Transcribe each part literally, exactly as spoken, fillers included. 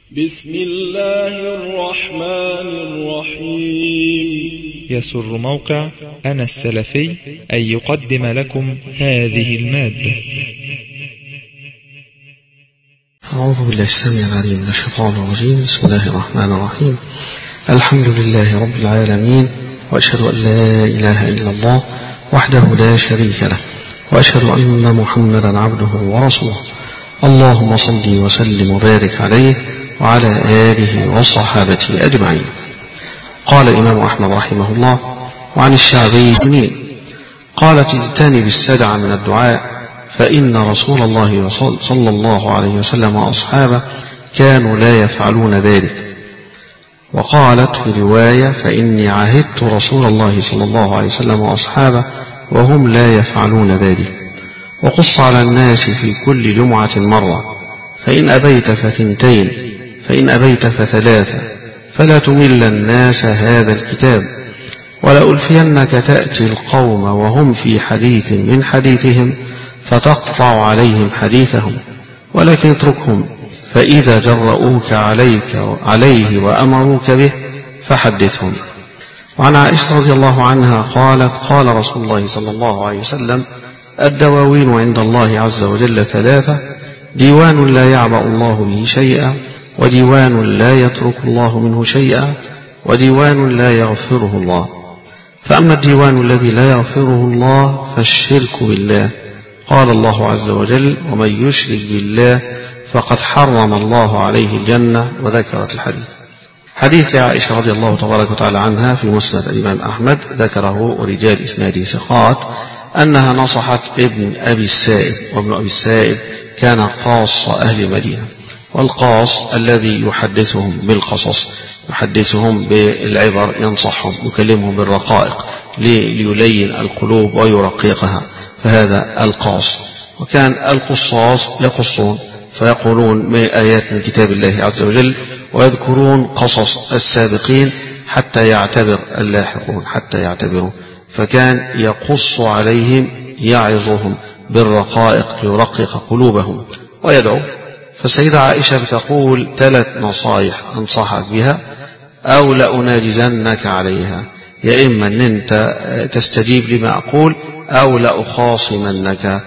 بسم الله الرحمن الرحيم. يسر موقع أنا السلفي أن يقدم لكم هذه المادة. أعوذ بالله السميع العليم من الشيطان الرجيم. بسم الله الرحمن الرحيم. الحمد لله رب العالمين، وأشهد أن لا إله إلا الله وحده لا شريك له، وأشهد أن محمدا عبده ورسوله. اللهم صل وسلم وبارك عليه وعلى آله وصحابته أجمعين. قال الإمام أحمد رحمه الله: وعن الشعبي قالت: اجتنب السدع من الدعاء، فإن رسول الله صلى الله عليه وسلم وأصحابه كانوا لا يفعلون ذلك. وقالت في رواية: فإني عهدت رسول الله صلى الله عليه وسلم وأصحابه وهم لا يفعلون ذلك. وقص على الناس في كل جمعة مرة، فإن أبيت فثنتين، فإن أبيت فثلاثة، فلا تمل الناس هذا الكتاب. ولألفينك تأتي القوم وهم في حديث من حديثهم فتقطع عليهم حديثهم، ولكن اتركهم، فإذا جرؤوك عليك عليه وأمروك به فحدثهم. وعن عائشة رضي الله عنها قالت: قال رسول الله صلى الله عليه وسلم: الدواوين عند الله عز وجل ثلاثة: ديوان لا يعبأ الله به شيئا، وديوان لا يترك الله منه شيئا، وديوان لا يغفره الله. فأما الديوان الذي لا يغفره الله فالشرك بالله. قال الله عز وجل: ومن يشرك بالله فقد حرم الله عليه الجنة. وذكرت الحديث. حديث لعائشة رضي الله تبارك وتعالى عنها في مسند الإمام أحمد، ذكره ورجال إسناده ثقات، أنها نصحت ابن أبي السائب، وابن أبي السائب كان قاص أهل المدينة، والقاص الذي يحدثهم بالقصص، يحدثهم بالعبر، ينصحهم، يكلمهم بالرقائق ليلين القلوب ويرققها، فهذا القاص. وكان القصاص يقصون فيقولون من آيات من كتاب الله عز وجل، ويذكرون قصص السابقين حتى يعتبر اللاحقون، حتى يعتبروا، فكان يقص عليهم، يعظهم بالرقائق ليرقق قلوبهم ويدعو. فالسيدة عائشة بتقول ثلاث نصائح أنصحك بها: أو لأناجزنك عليها، يا إما أن أنت تستجيب لما أقول، أو لأخاصمنك،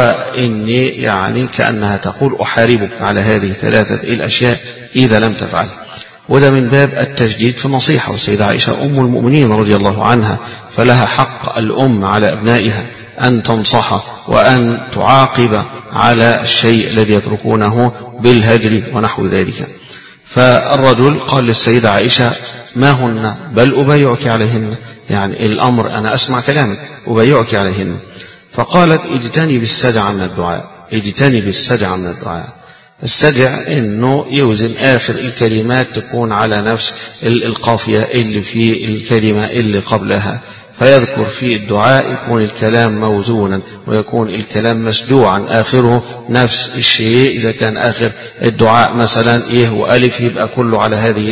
وإني يعني كأنها تقول أحاربك على هذه ثلاثة الأشياء إذا لم تفعل. وده من باب التجديد في النصيحة. والسيدة عائشة أم المؤمنين رضي الله عنها، فلها حق الأم على أبنائها أن تنصح وأن تعاقب على الشيء الذي يتركونه بالهجر ونحو ذلك. فالرجل قال للسيدة عائشة: ما هن؟ بل أبايعك عليهن، يعني الأمر أنا أسمع كلامك، أبايعك عليهن. فقالت: اجتنب السدع من الدعاء. اجتنب السدع من الدعاء. السدع إنه يوزن آخر الكلمات تكون على نفس القافية اللي في الكلمة اللي قبلها، فيذكر في الدعاء يكون الكلام موزونا، ويكون الكلام مسدوعا آخره نفس الشيء. إذا كان آخر الدعاء مثلا إيه وألف، يبقى كله على هذه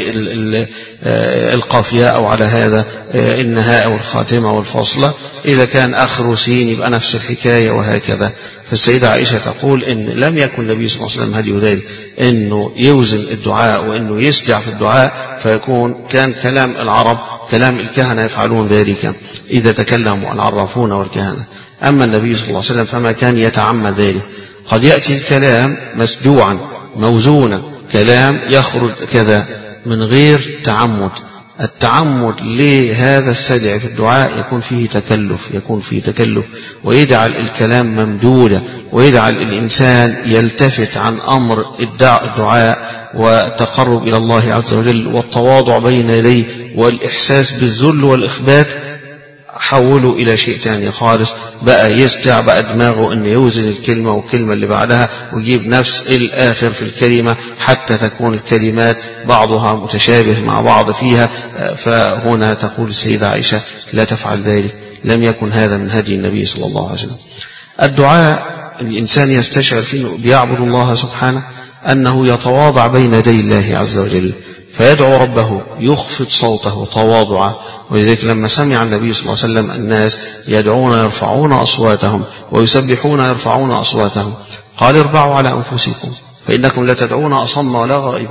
القافية أو على هذا النهاء والخاتمة والفاصلة. إذا كان آخره سين يبقى نفس الحكاية، وهكذا. فالسيدة عائشة تقول إن لم يكن النبي صلى الله عليه وسلم هدي ذلك إنه يوزن الدعاء وإنه يسجع في الدعاء، فيكون كان كلام العرب، كلام الكهنة يفعلون ذلك إذا تكلموا العرافون والكهنة. أما النبي صلى الله عليه وسلم فما كان يتعمد ذلك. قد يأتي الكلام مسجوعا موزونا، كلام يخرج كذا من غير تعمد. التعمد لهذا السدع في الدعاء يكون فيه تكلف، يكون فيه تكلف، ويجعل الكلام ممدودا، ويجعل الإنسان يلتفت عن أمر الدعاء وتقرب إلى الله عز وجل والتواضع بين يديه والإحساس بالذل والإخبات. حولوا إلى شيء تاني خالص، بقى يسجع، بقى دماغه أن يوزن الكلمة والكلمة اللي بعدها ويجيب نفس الآخر في الكلمة حتى تكون الكلمات بعضها متشابه مع بعض فيها. فهنا تقول السيدة عائشة: لا تفعل ذلك، لم يكن هذا من هدي النبي صلى الله عليه وسلم. الدعاء الإنسان يستشعر فيه بيعبد الله سبحانه أنه يتواضع بين يدي الله عز وجل، فيدعو ربه يخفض صوته تواضعا. ولذلك لما سمع النبي صلى الله عليه وسلم الناس يدعون يرفعون أصواتهم ويسبحون يرفعون أصواتهم، قال: اربعوا على أنفسكم فإنكم لا تدعون أصم ولا غائبا.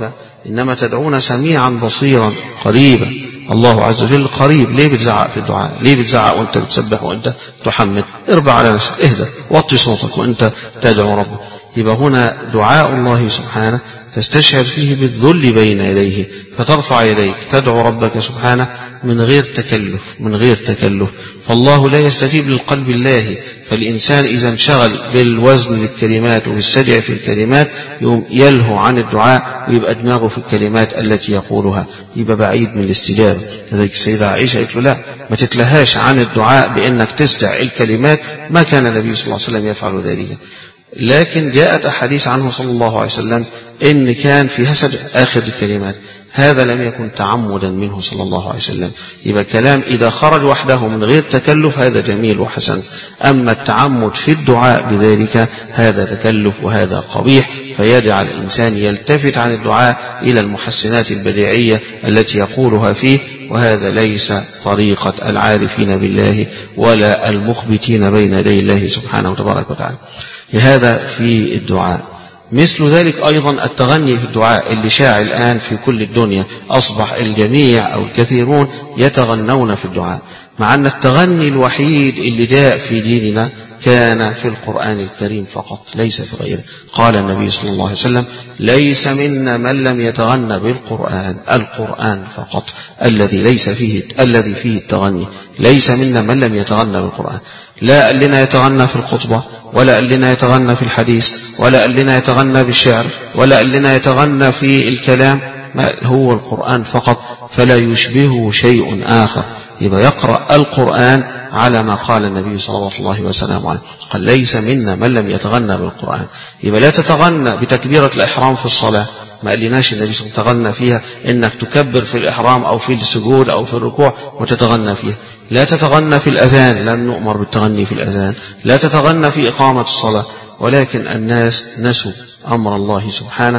إنما تدعون سميعا بصيرا قريبا. الله عز وجل قريب. ليه بتزعق في الدعاء؟ ليه بتزعق وانت بتسبح وانت تحمد؟ اربع على نفسك، اهدى، وطي صوتك وانت تدعو ربك. يبقى هنا دعاء الله سبحانه تستشعر فيه بالذل بين يديه، فترفع يديك تدعو ربك سبحانه من غير تكلف، من غير تكلف. فالله لا يستجيب للقلب الله، فالإنسان إذا انشغل بالوزن للكلمات وبالسجع في الكلمات يوم يلهو عن الدعاء ويبقى دماغه في الكلمات التي يقولها، يبقى بعيد من الاستجابة. لذلك السيدة عائشة قالت له لا، ما تتلهاش عن الدعاء بأنك تسجع الكلمات، ما كان النبي صلى الله عليه وسلم يفعل ذلك. لكن جاءت أحاديث عنه صلى الله عليه وسلم إن كان فيها سجع آخر الكلمات، هذا لم يكن تعمدا منه صلى الله عليه وسلم. يبقى كلام إذا خرج وحده من غير تكلف هذا جميل وحسن، أما التعمد في الدعاء بذلك هذا تكلف وهذا قبيح، فيدع الإنسان يلتفت عن الدعاء إلى المحسنات البديعية التي يقولها فيه، وهذا ليس طريقة العارفين بالله ولا المخبتين بين يدي الله سبحانه وتبارك وتعالى. هذا في الدعاء. مثل ذلك أيضا التغني في الدعاء اللي شاع الآن في كل الدنيا، أصبح الجميع أو الكثيرون يتغنون في الدعاء، مع أن التغني الوحيد اللي جاء في ديننا كان في القرآن الكريم فقط، ليس في غيره. قال النبي صلى الله عليه وسلم: ليس منا من لم يتغنى بالقرآن، القرآن فقط الذي ليس فيه الذي فيه التغني، ليس منا من لم يتغنى بالقرآن. لا قال لنا يتغنى في الخطبة، ولا قال لنا يتغنى في الحديث، ولا قال لنا يتغنى بالشعر، ولا قال لنا يتغنى في الكلام، ما هو القرآن فقط، فلا يشبهه شيء آخر. يبقى يقرأ القرآن على ما قال النبي صلى الله عليه وسلم عليه، قال: ليس منا من لم يتغنى بالقرآن. يبقى لا تتغنى بتكبيرة الإحرام في الصلاة، ما قالناش النبي صلى الله عليه وسلم تغنى فيها إنك تكبر في الإحرام أو في السجود أو في الركوع وتتغنى فيها. لا تتغنى في الأذان، لم نؤمر بالتغني في الأذان. لا تتغنى في إقامة الصلاة. ولكن الناس نسوا أمر الله سبحانه،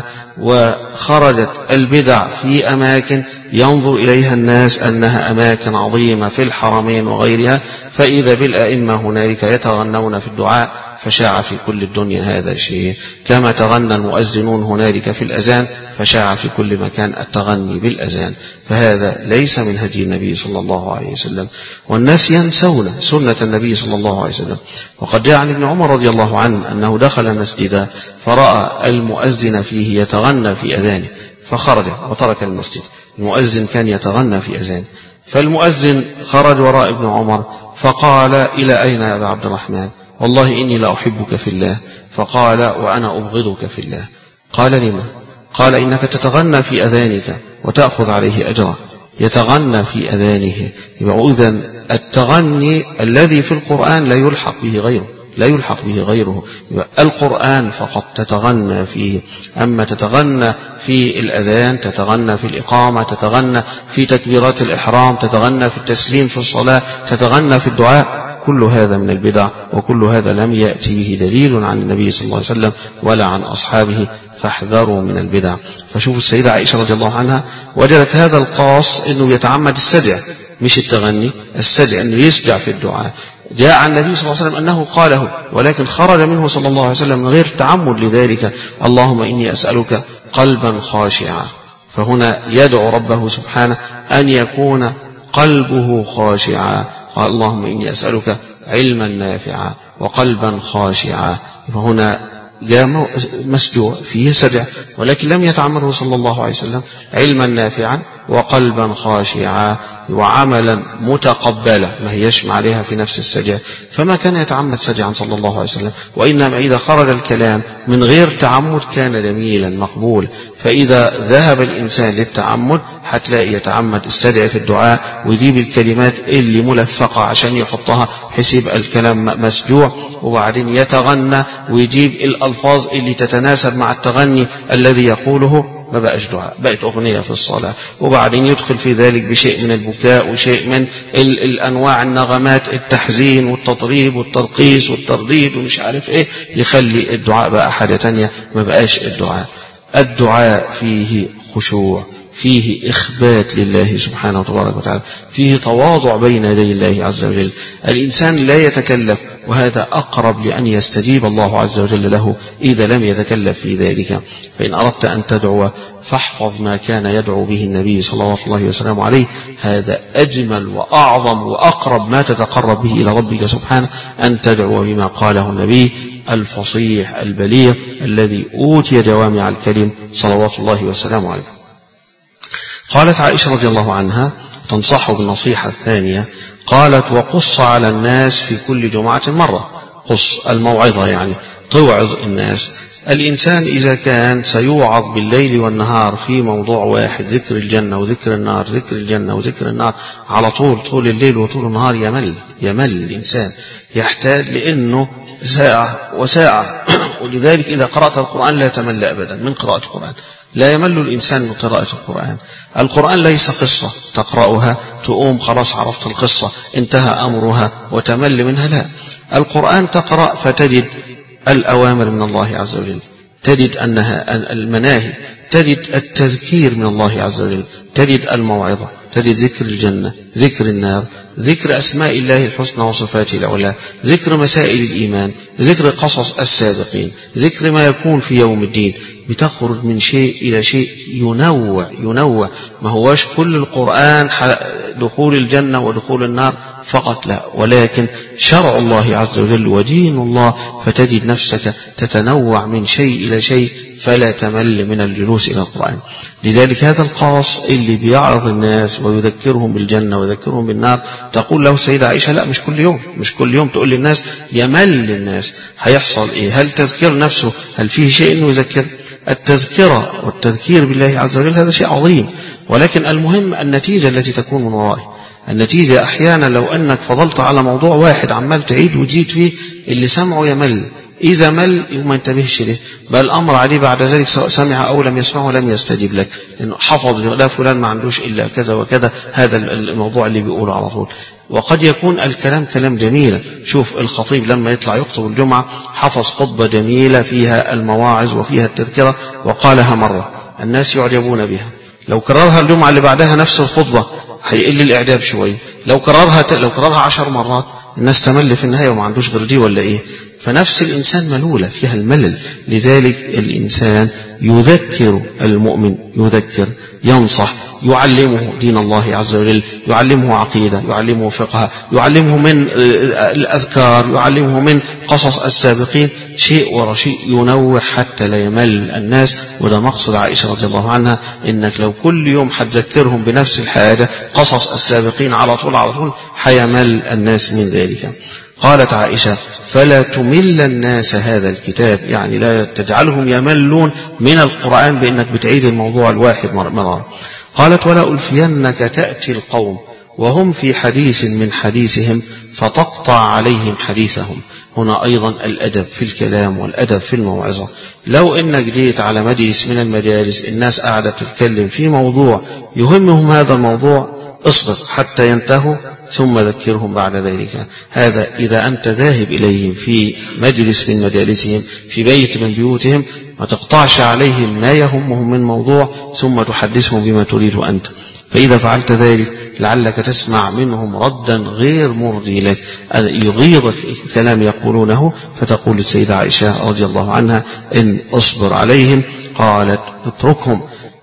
وخرجت البدع في أماكن ينظر إليها الناس أنها أماكن عظيمة في الحرمين وغيرها، فإذا بالأئمة هنالك يتغنون في الدعاء، فشاع في كل الدنيا هذا الشيء، كما تغنى المؤذنون هنالك في الأذان، فشاع في كل مكان التغني بالأذان. فهذا ليس من هدي النبي صلى الله عليه وسلم، والناس ينسون سنة النبي صلى الله عليه وسلم. وقد جاء عن ابن عمر رضي الله عنه أنه دخل مسجدا فرأى المؤذن فيه يتغنى في أذانه، فخرج وترك المسجد. المؤذن كان يتغنى في أذانه، فالمؤذن خرج وراء ابن عمر فقال: إلى أين يا أبا عبد الرحمن؟ والله إني لأحبك في الله. فقال: وأنا أبغضك في الله. قال: لما؟ قال: إنك تتغنى في أذانك وتأخذ عليه أجرا. يتغنى في أذانه. يبقى إذن التغني الذي في القرآن لا يلحق به غيره، لا يلحق به غيره. يبقى القرآن فقط تتغنى فيه. أما تتغنى في الأذان، تتغنى في الإقامة، تتغنى في تكبيرات الإحرام، تتغنى في التسليم في الصلاة، تتغنى في الدعاء، كل هذا من البدع، وكل هذا لم يأتي به دليل عن النبي صلى الله عليه وسلم ولا عن أصحابه، فاحذروا من البدع. فشوفوا السيدة عائشة رضي الله عنها وجدت هذا القاص أنه يتعمد السجع، مش التغني، السجع أنه يسجع في الدعاء. جاء عن النبي صلى الله عليه وسلم أنه قاله، ولكن خرج منه صلى الله عليه وسلم من غير تعمد لذلك: اللهم إني أسألك قلبا خاشعا. فهنا يدعو ربه سبحانه أن يكون قلبه خاشعا. قال: اللهم إني أسألك علما نافعا وقلبا خاشعا. فهنا جاء مسجوع فيه سجع، ولكن لم يتعمده صلى الله عليه وسلم علما نافعا وقلبا خاشعا وعملا متقبلا، ما هيش عليها في نفس السجع، فما كان يتعمد سجعا صلى الله عليه وسلم. وإنما إذا خرج الكلام من غير تعمد كان جميلا مقبول. فإذا ذهب الإنسان للتعمد هتلاقي يتعمد السجع في الدعاء ويجيب الكلمات اللي ملفقة عشان يحطها بحيث يبقى الكلام مسجوع، وبعدين يتغنى ويجيب الألفاظ اللي تتناسب مع التغني الذي يقوله، ما بقاش دعاء، بقت أغنية في الصلاة. وبعدين يدخل في ذلك بشيء من البكاء وشيء من الأنواع النغمات، التحزين والتطريب والترقيص والترديد ومش عارف إيه، يخلي الدعاء بقى حاجة تانية، ما بقاش الدعاء. الدعاء فيه خشوع، فيه إخبات لله سبحانه وتبارك وتعالى، فيه تواضع بين يدي الله عز وجل. الإنسان لا يتكلف وهذا أقرب لأن يستجيب الله عز وجل له إذا لم يتكلف في ذلك. فإن أردت أن تدعو فاحفظ ما كان يدعو به النبي صلى الله عليه وسلم عليه، هذا أجمل وأعظم وأقرب ما تتقرب به إلى ربك سبحانه، أن تدعو بما قاله النبي الفصيح البليغ الذي أوتي جوامع الكلم صلوات الله وسلامه عليه. قالت عائشة رضي الله عنها تنصحه بالنصيحة الثانية، قالت: وقص على الناس في كل جمعة مرة. قص الموعظة، يعني توعظ الناس. الإنسان إذا كان سيوعظ بالليل والنهار في موضوع واحد، ذكر الجنة وذكر النار، ذكر الجنة وذكر النار على طول طول الليل وطول النهار، يمل يمل الإنسان، يحتاج لأنه ساعة وساعة. ولذلك إذا قرأت القرآن لا تمل أبدا من قراءة القرآن، لا يمل الإنسان من قراءة القرآن. القرآن ليس قصة تقرأها تقوم خلاص عرفت القصة انتهى أمرها وتمل منها، لا، القرآن تقرأ فتجد الأوامر من الله عز وجل، تجد أنها المناهي، تجد التذكير من الله عز وجل، تجد الموعظة، تجد ذكر الجنة، ذكر النار، ذكر أسماء الله الحسنى وصفاته العلى، ذكر مسائل الإيمان، ذكر قصص السابقين، ذكر ما يكون في يوم الدين. بتخرج من شيء إلى شيء، ينوع ينوع، ما هواش كل القرآن دخول الجنة ودخول النار فقط، لا، ولكن شرع الله عز وجل ودين الله، فتجد نفسك تتنوع من شيء إلى شيء فلا تمل من الجلوس إلى القرآن. لذلك هذا القاص اللي بيعرض الناس ويذكرهم بالجنة ويذكرهم بالنار، تقول له السيدة عائشة: لا، مش كل يوم، مش كل يوم تقول للناس، يمل الناس. هيحصل إيه؟ هل تذكير نفسه هل فيه شيء إنه يذكر؟ التذكرة والتذكير بالله عز وجل هذا شيء عظيم، ولكن المهم النتيجة التي تكون من ورائه. النتيجة أحيانا لو أنك فضلت على موضوع واحد عمال تعيد وتزيد فيه، اللي سمعه يمل، إذا مل ما ينتبهش له، بل الأمر عليه بعد ذلك سواء سمع أو لم يسمعه لم يستجيب لك، لأنه حفظ لا فلان ما عندوش إلا كذا وكذا، هذا الموضوع اللي بيقوله على طول. وقد يكون الكلام كلام جميل. شوف الخطيب لما يطلع يخطب الجمعة حفظ خطبة جميلة فيها المواعظ وفيها التذكرة وقالها مرة، الناس يعجبون بها. لو كررها الجمعة اللي بعدها نفس الخطبة هيقل الإعجاب شوية. لو كررها لو كررها عشر مرات الناس تمل في النهاية وما عندوش غير دي ولا إيه. فنفس الإنسان ملولة فيها الملل. لذلك الإنسان يذكر المؤمن، يذكر، ينصح، يعلمه دين الله عز وجل، يعلمه عقيدة، يعلمه فقه، يعلمه من الأذكار، يعلمه من قصص السابقين، شيء ورا شيء، ينوع حتى لا يمل الناس. وده مقصد عائشة رضي الله عنها، إنك لو كل يوم حتذكرهم بنفس الحاجة قصص السابقين على طول على طول حيمل الناس من ذلك. قالت عائشة: فلا تمل الناس هذا الكتاب، يعني لا تجعلهم يملون من القرآن بأنك بتعيد الموضوع الواحد مرة. قالت: ولا ألفينك تأتي القوم وهم في حديث من حديثهم فتقطع عليهم حديثهم. هنا أيضا الأدب في الكلام والأدب في الموعظة. لو إنك جيت على مجلس من المجالس الناس قاعدة تتكلم في موضوع يهمهم هذا الموضوع، اصبر حتى ينتهوا ثم ذكرهم بعد ذلك. هذا إذا أنت ذاهب إليهم في مجلس من مجالسهم، في بيت من بيوتهم، ما تقطعش عليهم ما يهمهم من موضوع ثم تحدثهم بما تريد أنت. فإذا فعلت ذلك لعلك تسمع منهم ردا غير مرضي لك، يغيظك الكلام يقولونه، فتقول السيدة عائشة رضي الله عنها: إن أصبر عليهم. قالت: اتركهم،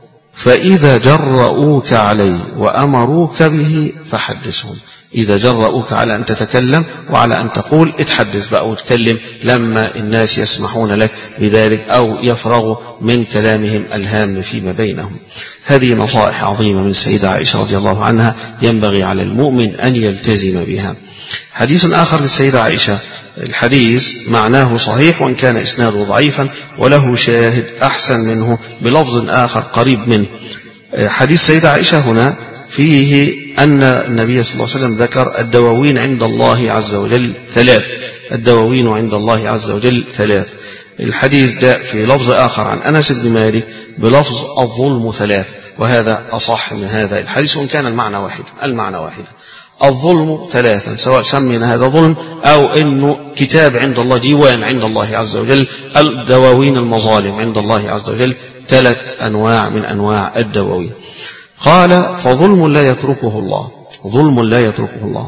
فإذا جرؤوك عليه وأمروك به فحدثهم. إذا جرؤوك على أن تتكلم وعلى أن تقول، اتحدث بقى وتكلم لما الناس يسمحون لك بذلك أو يفرغوا من كلامهم الهام فيما بينهم. هذه نصائح عظيمة من السيدة عائشة رضي الله عنها ينبغي على المؤمن أن يلتزم بها. حديث آخر للسيدة عائشة، الحديث معناه صحيح وإن كان إسناده ضعيفا، وله شاهد أحسن منه بلفظ آخر قريب منه. حديث السيدة عائشة هنا فيه أن النبي صلى الله عليه وسلم ذكر الدواوين عند الله عز وجل ثلاث، الدواوين عند الله عز وجل ثلاث. الحديث ده في لفظ آخر عن أنس بن مالك بلفظ الظلم ثلاث، وهذا أصح من هذا الحديث وإن كان المعنى واحد المعنى واحد الظلم ثلاثا، سواء سمينا هذا ظلم أو أنه كتاب عند الله، ديوان عند الله عز وجل، الدواوين المظالم عند الله عز وجل، ثلاث أنواع من أنواع الدواوين. قال: فظلم لا يتركه الله، ظلم لا يتركه الله،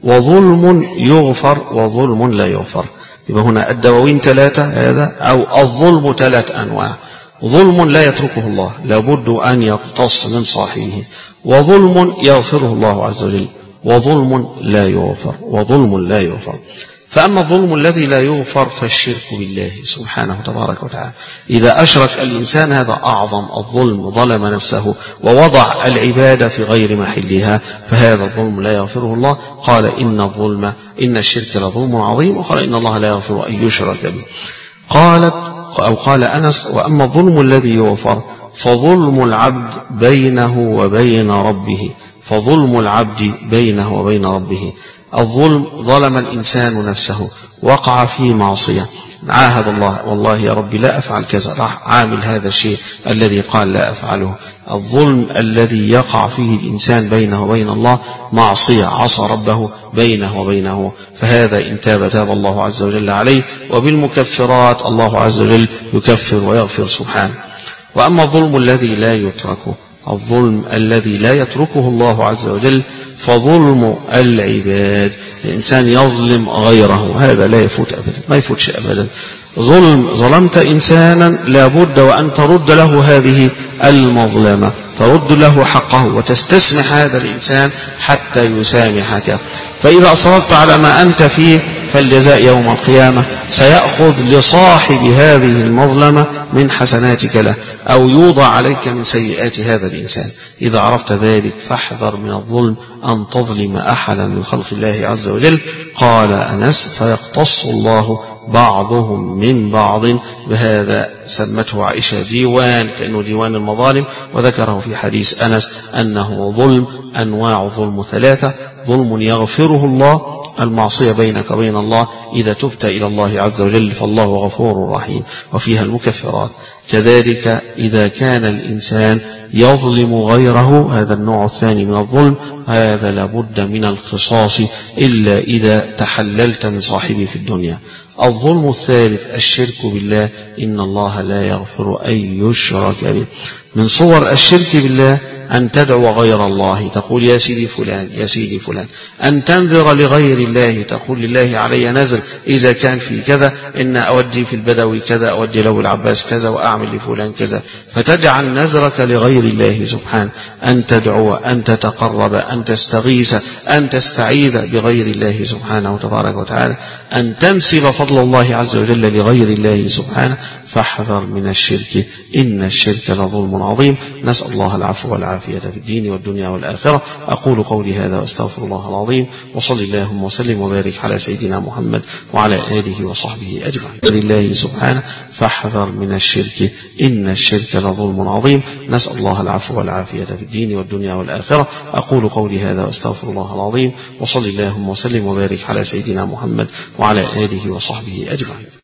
وظلم يغفر وظلم لا يغفر. يبقى هنا الدواوين ثلاثة هذا، أو الظلم ثلاث أنواع. ظلم لا يتركه الله، لابد أن يقتص من صاحبه، وظلم يغفره الله عز وجل، وظلم لا يغفر وظلم لا يغفر. فأما الظلم الذي لا يغفر فالشرك بالله سبحانه تبارك وتعالى. إذا أشرك الإنسان هذا أعظم الظلم، ظلم نفسه ووضع العبادة في غير محلها، فهذا الظلم لا يغفره الله. قال إن الظلم إن الشرك لظلم عظيم، وقال إن الله لا يغفر أن يشرك به. قالت أو قال أنس: وأما الظلم الذي يغفر فظلم العبد بينه وبين ربه، فظلم العبد بينه وبين ربه. الظلم ظلم الإنسان نفسه، وقع في معصية، عاهد الله: والله يا ربي لا أفعل كذا، راح عامل هذا الشيء الذي قال لا أفعله. الظلم الذي يقع فيه الإنسان بينه وبين الله معصية، عصى ربه بينه وبينه، فهذا إن تاب تاب الله عز وجل عليه، وبالمكفرات الله عز وجل يكفر ويغفر سبحانه. وأما الظلم الذي لا يتركه، الظلم الذي لا يتركه الله عز وجل فظلم العباد. الإنسان يظلم غيره، هذا لا يفوت أبدا، ما يفوتش أبدا. ظلم، ظلمت إنسانا لابد وأن ترد له هذه المظلمة، ترد له حقه وتستسمح هذا الإنسان حتى يسامحك. فإذا أصررت على ما أنت فيه فالجزاء يوم القيامة سيأخذ لصاحب هذه المظلمة من حسناتك له، أو يوضع عليك من سيئات هذا الإنسان. إذا عرفت ذلك فاحذر من الظلم أن تظلم أحدا من خلق الله عز وجل. قال أنس: فيقتص الله بعضهم من بعض. بهذا سمته عائشة ديوان، كأنه ديوان المظالم، وذكره في حديث أنس أنه ظلم. أنواع الظلم ثلاثة: ظلم يغفره الله، المعصية بينك وبين الله، إذا تبت إلى الله عز وجل فالله غفور رحيم وفيها المكفرات. كذلك إذا كان الإنسان يظلم غيره، هذا النوع الثاني من الظلم، هذا لابد من القصاص إلا إذا تحللت من صاحبه في الدنيا. الظلم الثالث الشرك بالله، إن الله لا يغفر أن يشرك به. من صور الشرك بالله أن تدعو غير الله، تقول يا سيدي فلان يا سيدي فلان. أن تنذر لغير الله، تقول لله علي نذر إذا كان في كذا، إن أودي في البدوي كذا، أودي له العباس كذا، وأعمل لفلان كذا، فتجعل نذرك لغير الله سبحانه. أن تدعو، أن تتقرب، أن تستغيث، أن تستعيذ بغير الله سبحانه وتبارك وتعالى، أن تنسب فضل الله عز وجل لغير الله سبحانه. فاحذر من الشرك، إن الشرك لظلم عظيم. نسأل الله العفو والعافية في الدين والدنيا والآخرة. أقول قولي هذا واستغفر الله العظيم، وصل اللهم وسلم وبارك على سيدنا محمد وعلى آله وصحبه أجمعين. لله سبحانه. فاحذر من الشرك، إن الشرك لظلم عظيم. نسأل الله العفو والعافية في الدين والدنيا والآخرة. أقول قولي هذا واستغفر الله العظيم، وصل اللهم وسلم وبارك على سيدنا محمد وعلى آله وصحبه أجمعين.